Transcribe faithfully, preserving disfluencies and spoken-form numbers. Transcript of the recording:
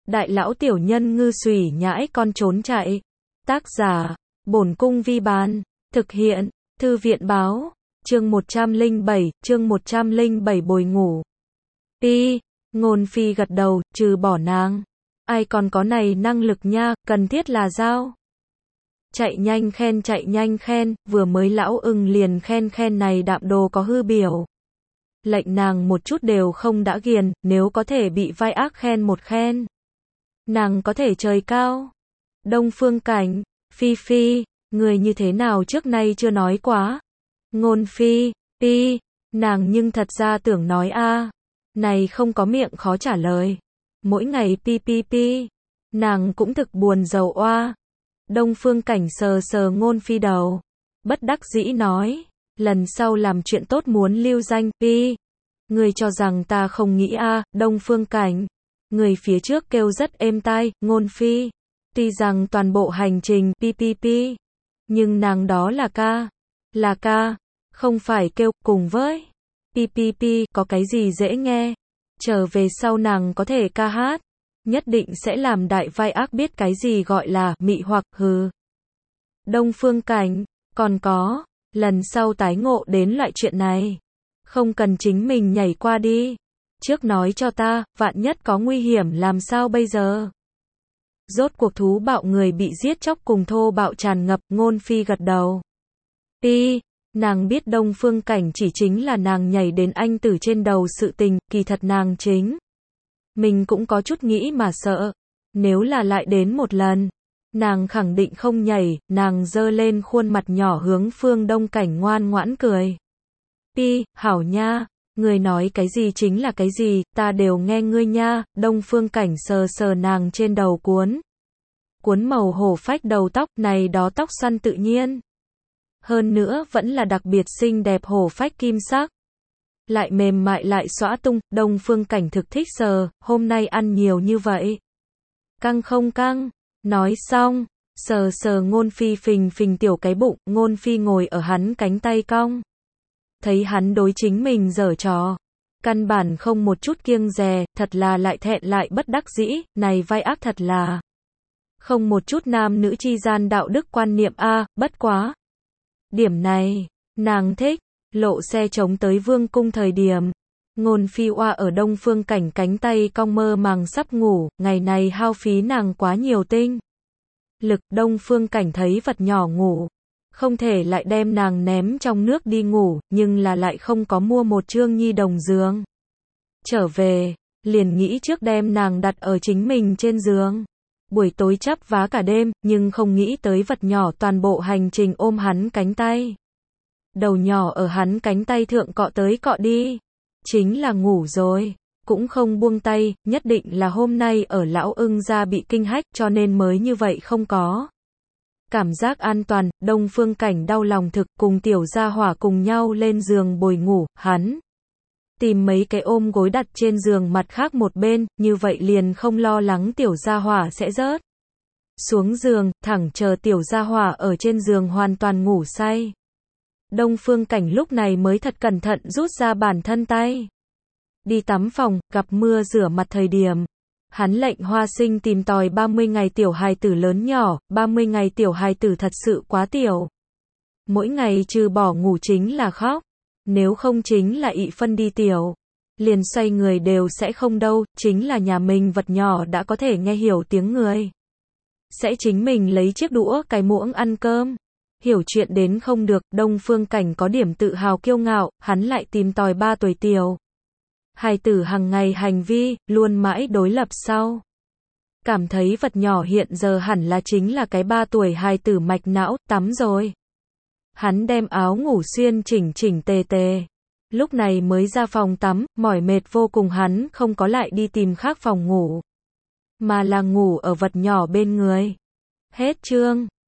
Đại lão tiểu nhân ngư xùy nhãi con trốn chạy. Tác giả, Bổn Cung Vi Bán. Thực hiện, Thư viện Báo. Chương một trăm lẻ bảy, chương một trăm lẻ bảy bồi ngủ. Pi, Ngôn Phi gật đầu, trừ bỏ nàng. Ai còn có này năng lực nha, cần thiết là giao. Chạy nhanh khen chạy nhanh khen, vừa mới lão ưng liền khen khen này đạm đồ có hư biểu. Lệnh nàng một chút đều không đã ghiền, nếu có thể bị vai ác khen một khen. Nàng có thể trời cao. Đông Phương Cảnh, Phi Phi, người như thế nào trước nay chưa nói quá. Ngôn Phi, Pi, nàng nhưng thật ra tưởng nói a, này không có miệng khó trả lời. Mỗi ngày pi pi pi, nàng cũng thực buồn rầu oa. Đông Phương Cảnh sờ sờ Ngôn Phi đầu, bất đắc dĩ nói, lần sau làm chuyện tốt muốn lưu danh, Pi. Người cho rằng ta không nghĩ a, Đông Phương Cảnh. Người phía trước kêu rất êm tai, Ngôn Phi. Tuy rằng toàn bộ hành trình pi pi pi, nhưng nàng đó là ca, là ca, không phải kêu cùng với pi pi pi, có cái gì dễ nghe. Trở về sau nàng có thể ca hát, nhất định sẽ làm đại vai ác biết cái gì gọi là mị hoặc hừ. Đông Phương Cảnh, còn có, lần sau tái ngộ đến loại chuyện này, không cần chính mình nhảy qua đi. Trước nói cho ta, vạn nhất có nguy hiểm làm sao bây giờ? Rốt cuộc thú bạo người bị giết chóc cùng thô bạo tràn ngập, Ngôn Phi gật đầu. Pi, nàng biết Đông Phương Cảnh chỉ chính là nàng nhảy đến anh tử trên đầu sự tình, kỳ thật nàng chính. Mình cũng có chút nghĩ mà sợ. Nếu là lại đến một lần, nàng khẳng định không nhảy, nàng giơ lên khuôn mặt nhỏ hướng Phương Đông Cảnh ngoan ngoãn cười. Pi, hảo nha, người nói cái gì chính là cái gì, ta đều nghe ngươi nha. Đông Phương Cảnh sờ sờ nàng trên đầu cuốn. Cuốn màu hổ phách đầu tóc, này đó tóc xoăn tự nhiên. Hơn nữa vẫn là đặc biệt xinh đẹp hổ phách kim sắc. Lại mềm mại lại xõa tung, Đông Phương Cảnh thực thích sờ, hôm nay ăn nhiều như vậy. Căng không căng, nói xong, sờ sờ Ngôn Phi phình phình tiểu cái bụng, Ngôn Phi ngồi ở hắn cánh tay cong. Thấy hắn đối chính mình giở trò, căn bản không một chút kiêng dè, thật là lại thẹn lại bất đắc dĩ, này vai ác thật là không một chút nam nữ chi gian đạo đức quan niệm a, bất quá. Điểm này, nàng thích. Lộ xe chống tới vương cung thời điểm, Ngôn Phi oa ở Đông Phương Cảnh cánh tay cong mơ màng sắp ngủ, ngày này hao phí nàng quá nhiều tinh lực. Đông Phương Cảnh thấy vật nhỏ ngủ, không thể lại đem nàng ném trong nước đi ngủ, nhưng là lại không có mua một trương nhi đồng giường. Trở về, liền nghĩ trước đem nàng đặt ở chính mình trên giường. Buổi tối chắp vá cả đêm, nhưng không nghĩ tới vật nhỏ toàn bộ hành trình ôm hắn cánh tay. Đầu nhỏ ở hắn cánh tay thượng cọ tới cọ đi. Chính là ngủ rồi, cũng không buông tay, nhất định là hôm nay ở lão ưng gia bị kinh hách cho nên mới như vậy không có cảm giác an toàn. Đông Phương Cảnh đau lòng thực, cùng tiểu gia hỏa cùng nhau lên giường bồi ngủ, hắn tìm mấy cái ôm gối đặt trên giường mặt khác một bên, như vậy liền không lo lắng tiểu gia hỏa sẽ rớt xuống giường, thẳng chờ tiểu gia hỏa ở trên giường hoàn toàn ngủ say. Đông Phương Cảnh lúc này mới thật cẩn thận rút ra bản thân tay. Đi tắm phòng, gặp mưa rửa mặt thời điểm. Hắn lệnh Hoa Sinh tìm tòi ba mươi ngày tiểu hài tử lớn nhỏ, ba mươi ngày tiểu hài tử thật sự quá tiểu. Mỗi ngày trừ bỏ ngủ chính là khóc. Nếu không chính là ị phân đi tiểu. Liền xoay người đều sẽ không đâu, chính là nhà mình vật nhỏ đã có thể nghe hiểu tiếng người. Sẽ chính mình lấy chiếc đũa cái muỗng ăn cơm. Hiểu chuyện đến không được, Đông Phương Cảnh có điểm tự hào kiêu ngạo, hắn lại tìm tòi ba tuổi tiểu hài tử hàng ngày hành vi, luôn mãi đối lập sau. Cảm thấy vật nhỏ hiện giờ hẳn là chính là cái ba tuổi hài tử mạch não, tắm rồi. Hắn đem áo ngủ xuyên chỉnh chỉnh tề tề. Lúc này mới ra phòng tắm, mỏi mệt vô cùng hắn không có lại đi tìm khác phòng ngủ. Mà là ngủ ở vật nhỏ bên người. Hết chương.